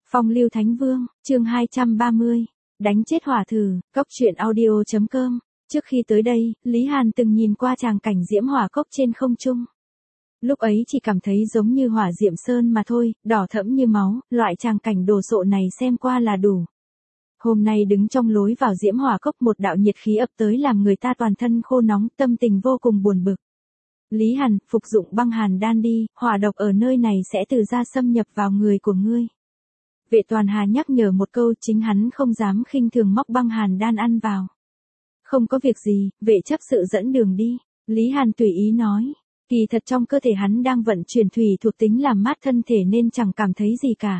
Phong lưu thánh vương, chương 230, đánh chết hỏa thử, cốc truyện audio.com. Trước khi tới đây, Lý Hàn từng nhìn qua tràng cảnh diễm hỏa cốc trên không trung. Lúc ấy chỉ cảm thấy giống như hỏa diệm sơn mà thôi, đỏ thẫm như máu, loại tràng cảnh đồ sộ này xem qua là đủ. Hôm nay đứng trong lối vào diễm hỏa cốc, một đạo nhiệt khí ập tới làm người ta toàn thân khô nóng, tâm tình vô cùng buồn bực. Lý Hàn, phục dụng băng hàn đan đi, hỏa độc ở nơi này sẽ từ ra xâm nhập vào người của ngươi. Vệ Toàn Hà nhắc nhở một câu, chính hắn không dám khinh thường móc băng hàn đan ăn vào. Không có việc gì, vệ chấp sự dẫn đường đi. Lý Hàn tùy ý nói. Kỳ thật trong cơ thể hắn đang vận chuyển thủy thuộc tính làm mát thân thể nên chẳng cảm thấy gì cả.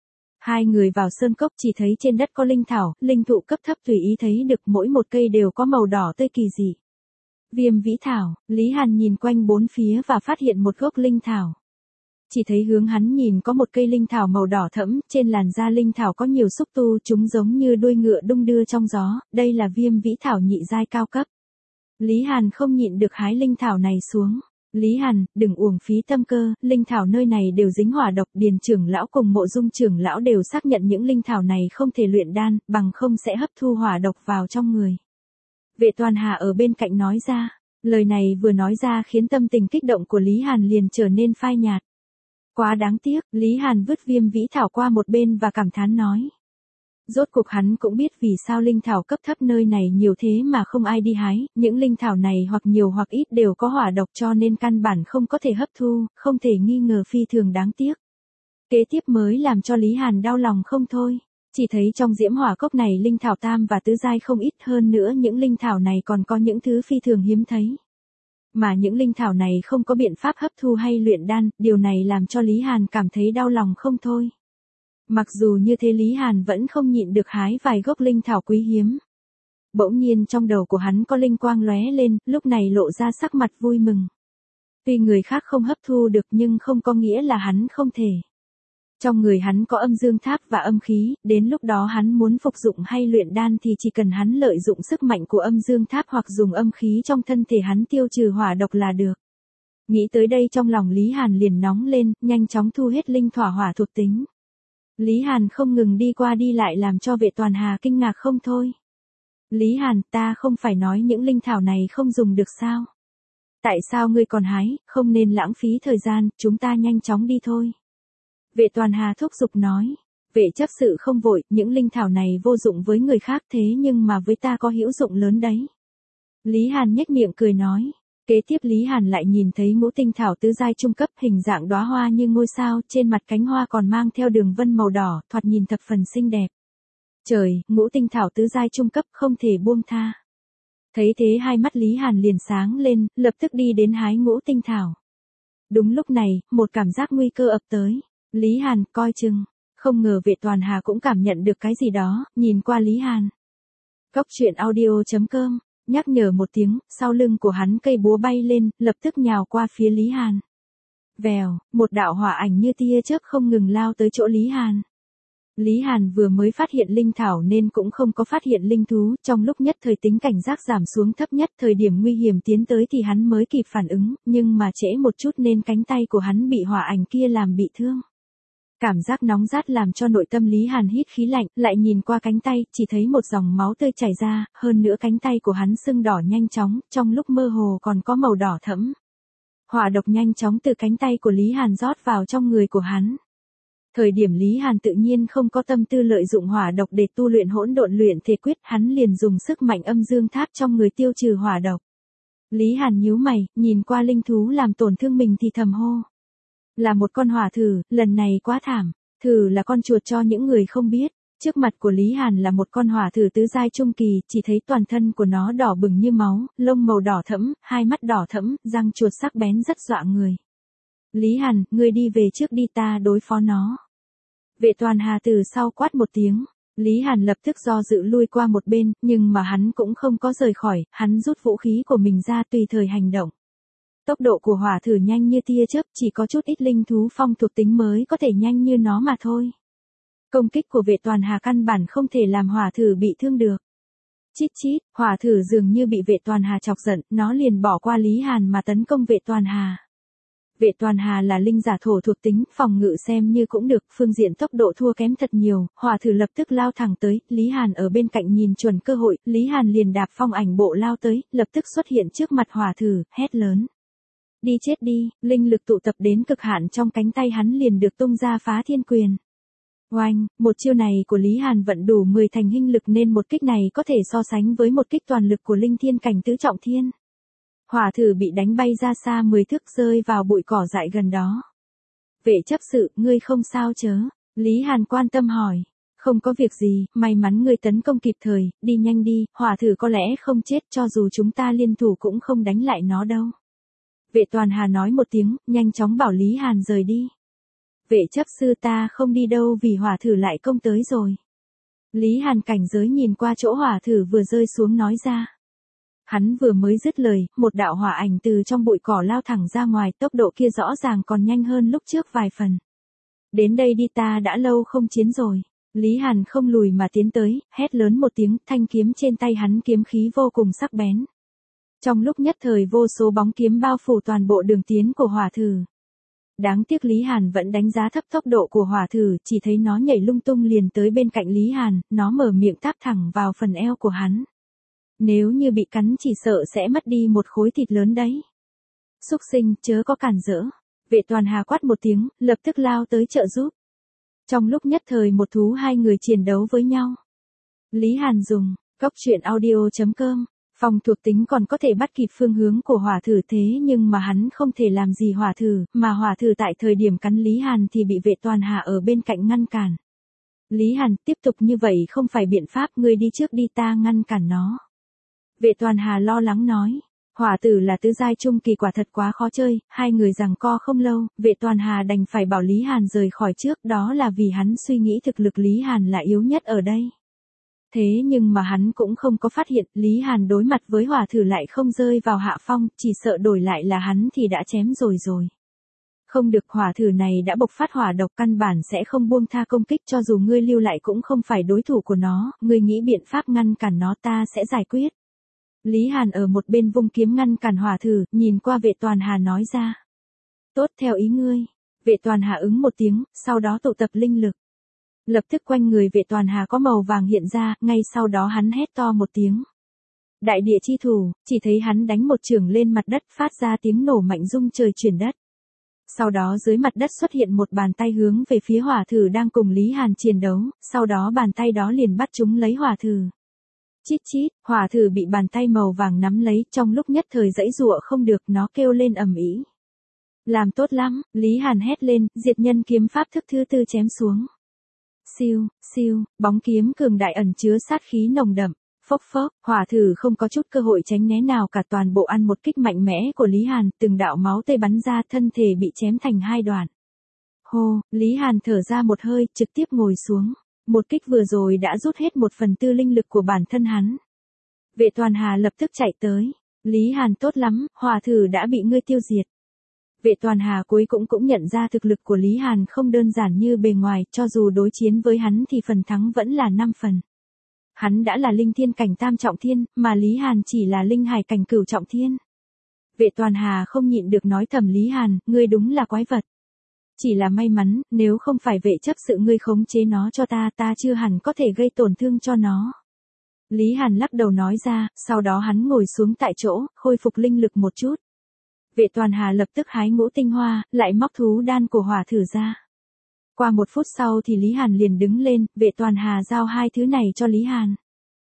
Hai người vào sơn cốc chỉ thấy trên đất có linh thảo, linh thụ cấp thấp tùy ý thấy được, mỗi một cây đều có màu đỏ tươi kỳ dị. Viêm vĩ thảo, Lý Hàn nhìn quanh bốn phía và phát hiện một gốc linh thảo. Chỉ thấy hướng hắn nhìn có một cây linh thảo màu đỏ thẫm, trên làn da linh thảo có nhiều xúc tu, chúng giống như đuôi ngựa đung đưa trong gió, đây là viêm vĩ thảo nhị giai cao cấp. Lý Hàn không nhịn được hái linh thảo này xuống. Lý Hàn, đừng uổng phí tâm cơ, linh thảo nơi này đều dính hỏa độc, Điền trưởng lão cùng Mộ Dung trưởng lão đều xác nhận những linh thảo này không thể luyện đan, bằng không sẽ hấp thu hỏa độc vào trong người. Vệ Toàn Hà ở bên cạnh nói ra, lời này vừa nói ra khiến tâm tình kích động của Lý Hàn liền trở nên phai nhạt. Quá đáng tiếc, Lý Hàn vứt viêm vĩ thảo qua một bên và cảm thán nói. Rốt cuộc hắn cũng biết vì sao linh thảo cấp thấp nơi này nhiều thế mà không ai đi hái, những linh thảo này hoặc nhiều hoặc ít đều có hỏa độc cho nên căn bản không có thể hấp thu, không thể nghi ngờ phi thường đáng tiếc. Kế tiếp mới làm cho Lý Hàn đau lòng không thôi, chỉ thấy trong diễm hỏa cốc này linh thảo tam và tứ giai không ít, hơn nữa những linh thảo này còn có những thứ phi thường hiếm thấy. Mà những linh thảo này không có biện pháp hấp thu hay luyện đan, điều này làm cho Lý Hàn cảm thấy đau lòng không thôi. Mặc dù như thế Lý Hàn vẫn không nhịn được hái vài gốc linh thảo quý hiếm. Bỗng nhiên trong đầu của hắn có linh quang lóe lên, lúc này lộ ra sắc mặt vui mừng. Tuy người khác không hấp thu được nhưng không có nghĩa là hắn không thể. Trong người hắn có âm dương tháp và âm khí, đến lúc đó hắn muốn phục dụng hay luyện đan thì chỉ cần hắn lợi dụng sức mạnh của âm dương tháp hoặc dùng âm khí trong thân thể hắn tiêu trừ hỏa độc là được. Nghĩ tới đây trong lòng Lý Hàn liền nóng lên, nhanh chóng thu hết linh thỏa hỏa thuộc tính. Lý Hàn không ngừng đi qua đi lại làm cho Vệ Toàn Hà kinh ngạc không thôi. Lý Hàn, ta không phải nói những linh thảo này không dùng được sao? Tại sao ngươi còn hái, không nên lãng phí thời gian, chúng ta nhanh chóng đi thôi. Vệ Toàn Hà thúc giục nói. Vệ chấp sự không vội, những linh thảo này vô dụng với người khác thế nhưng mà với ta có hữu dụng lớn đấy. Lý Hàn nhếch miệng cười nói. Kế tiếp Lý Hàn lại nhìn thấy ngũ tinh thảo tứ giai trung cấp, hình dạng đóa hoa như ngôi sao, trên mặt cánh hoa còn mang theo đường vân màu đỏ, thoạt nhìn thập phần xinh đẹp. Trời, ngũ tinh thảo tứ giai trung cấp không thể buông tha. Thấy thế hai mắt Lý Hàn liền sáng lên, lập tức đi đến hái ngũ tinh thảo. Đúng lúc này, một cảm giác nguy cơ ập tới. Lý Hàn, coi chừng. Không ngờ Vệ Toàn Hà cũng cảm nhận được cái gì đó, nhìn qua Lý Hàn. Cốc truyện audio.com. Nhắc nhở một tiếng, sau lưng của hắn cây búa bay lên, lập tức nhào qua phía Lý Hàn. Vèo, một đạo hỏa ảnh như tia chớp không ngừng lao tới chỗ Lý Hàn. Lý Hàn vừa mới phát hiện linh thảo nên cũng không có phát hiện linh thú, trong lúc nhất thời tính cảnh giác giảm xuống thấp nhất, thời điểm nguy hiểm tiến tới thì hắn mới kịp phản ứng, nhưng mà trễ một chút nên cánh tay của hắn bị hỏa ảnh kia làm bị thương. Cảm giác nóng rát làm cho nội tâm Lý Hàn hít khí lạnh, lại nhìn qua cánh tay, chỉ thấy một dòng máu tươi chảy ra, hơn nữa cánh tay của hắn sưng đỏ nhanh chóng, trong lúc mơ hồ còn có màu đỏ thẫm. Hỏa độc nhanh chóng từ cánh tay của Lý Hàn rót vào trong người của hắn. Thời điểm Lý Hàn tự nhiên không có tâm tư lợi dụng hỏa độc để tu luyện hỗn độn luyện thể quyết, hắn liền dùng sức mạnh âm dương tháp trong người tiêu trừ hỏa độc. Lý Hàn nhíu mày, nhìn qua linh thú làm tổn thương mình thì thầm hô. Là một con hỏa thử, lần này quá thảm. Thử là con chuột cho những người không biết. Trước mặt của Lý Hàn là một con hỏa thử tứ giai trung kỳ, chỉ thấy toàn thân của nó đỏ bừng như máu, lông màu đỏ thẫm, hai mắt đỏ thẫm, răng chuột sắc bén rất dọa người. Lý Hàn, ngươi đi về trước đi, ta đối phó nó. Vệ Toàn Hà từ sau quát một tiếng. Lý Hàn lập tức do dự lui qua một bên, nhưng mà hắn cũng không có rời khỏi, hắn rút vũ khí của mình ra tùy thời hành động. Tốc độ của hỏa thử nhanh như tia chớp, chỉ có chút ít linh thú phong thuộc tính mới có thể nhanh như nó mà thôi. Công kích của Vệ Toàn Hà căn bản không thể làm hỏa thử bị thương được. Chít chít, hỏa thử dường như bị Vệ Toàn Hà chọc giận, nó liền bỏ qua Lý Hàn mà tấn công Vệ Toàn Hà. Vệ Toàn Hà là linh giả thổ thuộc tính, phòng ngự xem như cũng được, phương diện tốc độ thua kém thật nhiều, hỏa thử lập tức lao thẳng tới, Lý Hàn ở bên cạnh nhìn chuẩn cơ hội, Lý Hàn liền đạp phong ảnh bộ lao tới, lập tức xuất hiện trước mặt hỏa thử, hét lớn. Đi chết đi, linh lực tụ tập đến cực hạn trong cánh tay hắn liền được tung ra phá thiên quyền. Oanh, một chiêu này của Lý Hàn vận đủ 10 thành hinh lực nên một kích này có thể so sánh với một kích toàn lực của linh thiên cảnh tứ trọng thiên. Hỏa thử bị đánh bay ra xa 10 thước rơi vào bụi cỏ dại gần đó. Vệ chấp sự, ngươi không sao chớ? Lý Hàn quan tâm hỏi. Không có việc gì, may mắn ngươi tấn công kịp thời, đi nhanh đi, hỏa thử có lẽ không chết cho dù chúng ta liên thủ cũng không đánh lại nó đâu. Vệ Toàn Hà nói một tiếng, nhanh chóng bảo Lý Hàn rời đi. Vệ chấp sư ta không đi đâu vì hỏa thử lại công tới rồi. Lý Hàn cảnh giới nhìn qua chỗ hỏa thử vừa rơi xuống nói ra. Hắn vừa mới dứt lời, một đạo hỏa ảnh từ trong bụi cỏ lao thẳng ra ngoài, tốc độ kia rõ ràng còn nhanh hơn lúc trước vài phần. Đến đây đi, ta đã lâu không chiến rồi. Lý Hàn không lùi mà tiến tới, hét lớn một tiếng, thanh kiếm trên tay hắn kiếm khí vô cùng sắc bén. Trong lúc nhất thời vô số bóng kiếm bao phủ toàn bộ đường tiến của hỏa thử. Đáng tiếc Lý Hàn vẫn đánh giá thấp tốc độ của hỏa thử, chỉ thấy nó nhảy lung tung liền tới bên cạnh Lý Hàn, nó mở miệng táp thẳng vào phần eo của hắn. Nếu như bị cắn chỉ sợ sẽ mất đi một khối thịt lớn đấy. Xúc sinh, chớ có cản rỡ. Vệ Toàn Hà quát một tiếng, lập tức lao tới trợ giúp. Trong lúc nhất thời một thú hai người chiến đấu với nhau. Lý Hàn dùng, cốc truyện audio.com. Phòng thuộc tính còn có thể bắt kịp phương hướng của hỏa thử thế nhưng mà hắn không thể làm gì hỏa thử, mà hỏa thử tại thời điểm cắn Lý Hàn thì bị Vệ Toàn Hà ở bên cạnh ngăn cản. Lý Hàn, tiếp tục như vậy không phải biện pháp, ngươi đi trước đi, ta ngăn cản nó. Vệ Toàn Hà lo lắng nói, hỏa tử là tứ giai trung kỳ, quả thật quá khó chơi, hai người giằng co không lâu, Vệ Toàn Hà đành phải bảo Lý Hàn rời khỏi trước, đó là vì hắn suy nghĩ thực lực Lý Hàn là yếu nhất ở đây. Thế nhưng mà hắn cũng không có phát hiện, Lý Hàn đối mặt với hỏa thử lại không rơi vào hạ phong, chỉ sợ đổi lại là hắn thì đã chém rồi. Không được, hỏa thử này đã bộc phát hỏa độc, căn bản sẽ không buông tha công kích, cho dù ngươi lưu lại cũng không phải đối thủ của nó, ngươi nghĩ biện pháp ngăn cản nó, ta sẽ giải quyết. Lý Hàn ở một bên vung kiếm ngăn cản hỏa thử, nhìn qua Vệ Toàn Hà nói ra. Tốt, theo ý ngươi. Vệ Toàn Hà ứng một tiếng, sau đó tụ tập linh lực. Lập tức quanh người Vệ Toàn Hà có màu vàng hiện ra, ngay sau đó hắn hét to một tiếng. Đại địa chi thủ, chỉ thấy hắn đánh một chưởng lên mặt đất, phát ra tiếng nổ mạnh rung trời chuyển đất. Sau đó dưới mặt đất xuất hiện một bàn tay hướng về phía hỏa thử đang cùng Lý Hàn chiến đấu, sau đó bàn tay đó liền bắt chúng lấy hỏa thử. Chít chít, hỏa thử bị bàn tay màu vàng nắm lấy, trong lúc nhất thời giãy giụa không được, nó kêu lên ầm ĩ. Làm tốt lắm, Lý Hàn hét lên, diệt nhân kiếm pháp thức thứ tư chém xuống. Siêu, siêu, bóng kiếm cường đại ẩn chứa sát khí nồng đậm. Phốc phốc, hỏa thử không có chút cơ hội tránh né nào cả, toàn bộ ăn một kích mạnh mẽ của Lý Hàn, từng đạo máu tươi bắn ra, thân thể bị chém thành hai đoạn. Hô, Lý Hàn thở ra một hơi, trực tiếp ngồi xuống. Một kích vừa rồi đã rút hết 1/4 linh lực của bản thân hắn. Vệ Toàn Hà lập tức chạy tới. Lý Hàn, tốt lắm, hỏa thử đã bị ngươi tiêu diệt. Vệ Toàn Hà cuối cũng nhận ra thực lực của Lý Hàn không đơn giản như bề ngoài, cho dù đối chiến với hắn thì phần thắng vẫn là 5 phần. Hắn đã là linh thiên cảnh tam trọng thiên, mà Lý Hàn chỉ là linh hải cảnh cửu trọng thiên. Vệ Toàn Hà không nhịn được nói thầm, Lý Hàn, ngươi đúng là quái vật. Chỉ là may mắn, nếu không phải vệ chấp sự ngươi khống chế nó cho ta, ta chưa hẳn có thể gây tổn thương cho nó. Lý Hàn lắc đầu nói ra, sau đó hắn ngồi xuống tại chỗ, khôi phục linh lực một chút. Vệ Toàn Hà lập tức hái ngũ tinh hoa, lại móc thú đan của hỏa thử ra. Qua 1 phút sau thì Lý Hàn liền đứng lên, Vệ Toàn Hà giao hai thứ này cho Lý Hàn.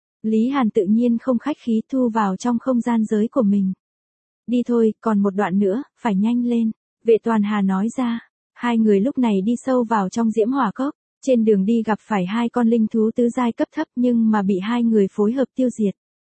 Lý Hàn tự nhiên không khách khí thu vào trong không gian giới của mình. Đi thôi, còn một đoạn nữa, phải nhanh lên, Vệ Toàn Hà nói ra. Hai người lúc này đi sâu vào trong diễm hỏa cốc, trên đường đi gặp phải hai con linh thú tứ giai cấp thấp nhưng mà bị hai người phối hợp tiêu diệt.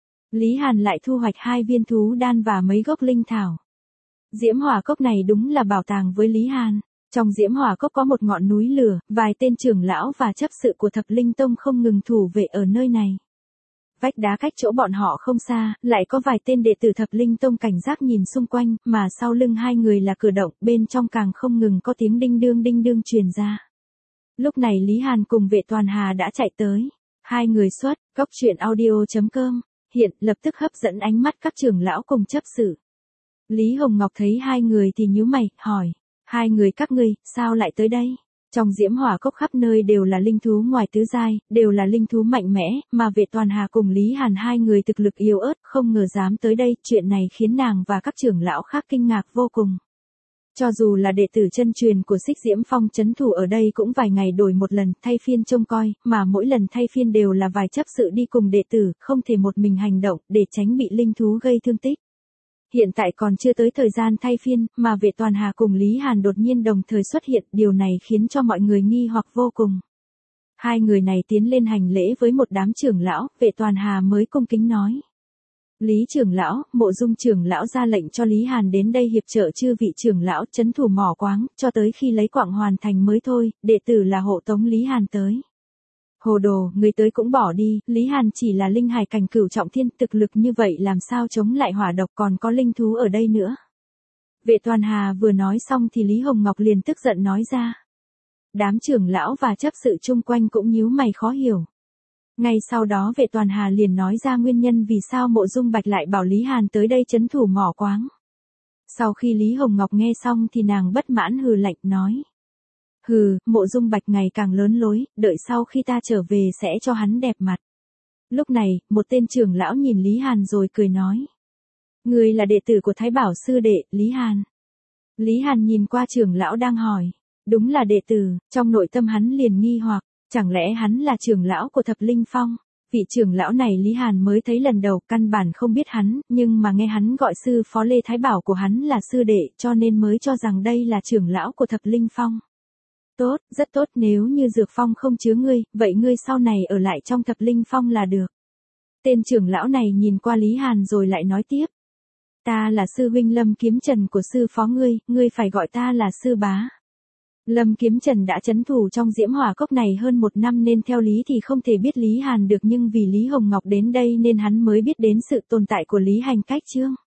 Lý Hàn lại thu hoạch 2 viên thú đan và mấy gốc linh thảo. Diễm hỏa cốc này đúng là bảo tàng với Lý Hàn. Trong diễm hỏa cốc có một ngọn núi lửa, vài tên trưởng lão và chấp sự của Thập Linh Tông không ngừng thủ vệ ở nơi này. Vách đá cách chỗ bọn họ không xa, lại có vài tên đệ tử Thập Linh Tông cảnh giác nhìn xung quanh, mà sau lưng hai người là cửa động, bên trong càng không ngừng có tiếng đinh đương truyền ra. Lúc này Lý Hàn cùng Vệ Toàn Hà đã chạy tới. Hai người xuất, cốc truyện audio.com, hiện lập tức hấp dẫn ánh mắt các trưởng lão cùng chấp sự. Lý Hồng Ngọc thấy hai người thì nhíu mày, hỏi. Hai người các ngươi, sao lại tới đây? Trong diễm hỏa cốc khắp nơi đều là linh thú ngoài tứ giai, đều là linh thú mạnh mẽ, mà Vệ Toàn Hà cùng Lý Hàn hai người thực lực yếu ớt, không ngờ dám tới đây, chuyện này khiến nàng và các trưởng lão khác kinh ngạc vô cùng. Cho dù là đệ tử chân truyền của Xích Diễm Phong trấn thủ ở đây cũng vài ngày đổi một lần, thay phiên trông coi, mà mỗi lần thay phiên đều là vài chấp sự đi cùng đệ tử, không thể một mình hành động, để tránh bị linh thú gây thương tích. Hiện tại còn chưa tới thời gian thay phiên, mà Vệ Toàn Hà cùng Lý Hàn đột nhiên đồng thời xuất hiện, điều này khiến cho mọi người nghi hoặc vô cùng. Hai người này tiến lên hành lễ với một đám trưởng lão, Vệ Toàn Hà mới cung kính nói. Lý trưởng lão, Mộ Dung trưởng lão ra lệnh cho Lý Hàn đến đây hiệp trợ chư vị trưởng lão trấn thủ mỏ quáng, cho tới khi lấy quặng hoàn thành mới thôi, đệ tử là hộ tống Lý Hàn tới. Hồ đồ, người tới cũng bỏ đi, Lý Hàn chỉ là linh hải cảnh cửu trọng thiên, thực lực như vậy làm sao chống lại hỏa độc, còn có linh thú ở đây nữa. Vệ Toàn Hà vừa nói xong thì Lý Hồng Ngọc liền tức giận nói ra. Đám trưởng lão và chấp sự chung quanh cũng nhíu mày khó hiểu. Ngay sau đó Vệ Toàn Hà liền nói ra nguyên nhân vì sao Mộ Dung Bạch lại bảo Lý Hàn tới đây trấn thủ mỏ quáng. Sau khi Lý Hồng Ngọc nghe xong thì nàng bất mãn hừ lạnh nói. Hừ, Mộ Dung Bạch ngày càng lớn lối, đợi sau khi ta trở về sẽ cho hắn đẹp mặt. Lúc này, một tên trưởng lão nhìn Lý Hàn rồi cười nói. Người là đệ tử của Thái Bảo sư đệ, Lý Hàn. Lý Hàn nhìn qua trưởng lão đang hỏi. Đúng là đệ tử, trong nội tâm hắn liền nghi hoặc, chẳng lẽ hắn là trưởng lão của Thập Linh Phong? Vị trưởng lão này Lý Hàn mới thấy lần đầu, căn bản không biết hắn, nhưng mà nghe hắn gọi sư phó Lê Thái Bảo của hắn là sư đệ, cho nên mới cho rằng đây là trưởng lão của Thập Linh Phong. Tốt, rất tốt, nếu như Dược Phong không chứa ngươi, vậy ngươi sau này ở lại trong Thập Linh Phong là được. Tên trưởng lão này nhìn qua Lý Hàn rồi lại nói tiếp. Ta là sư huynh Lâm Kiếm Trần của sư phó ngươi phải gọi ta là sư bá. Lâm Kiếm Trần đã trấn thủ trong diễm hỏa cốc này hơn 1 năm nên theo lý thì không thể biết Lý Hàn được, nhưng vì Lý Hồng Ngọc đến đây nên hắn mới biết đến sự tồn tại của Lý Hành Cách Chương.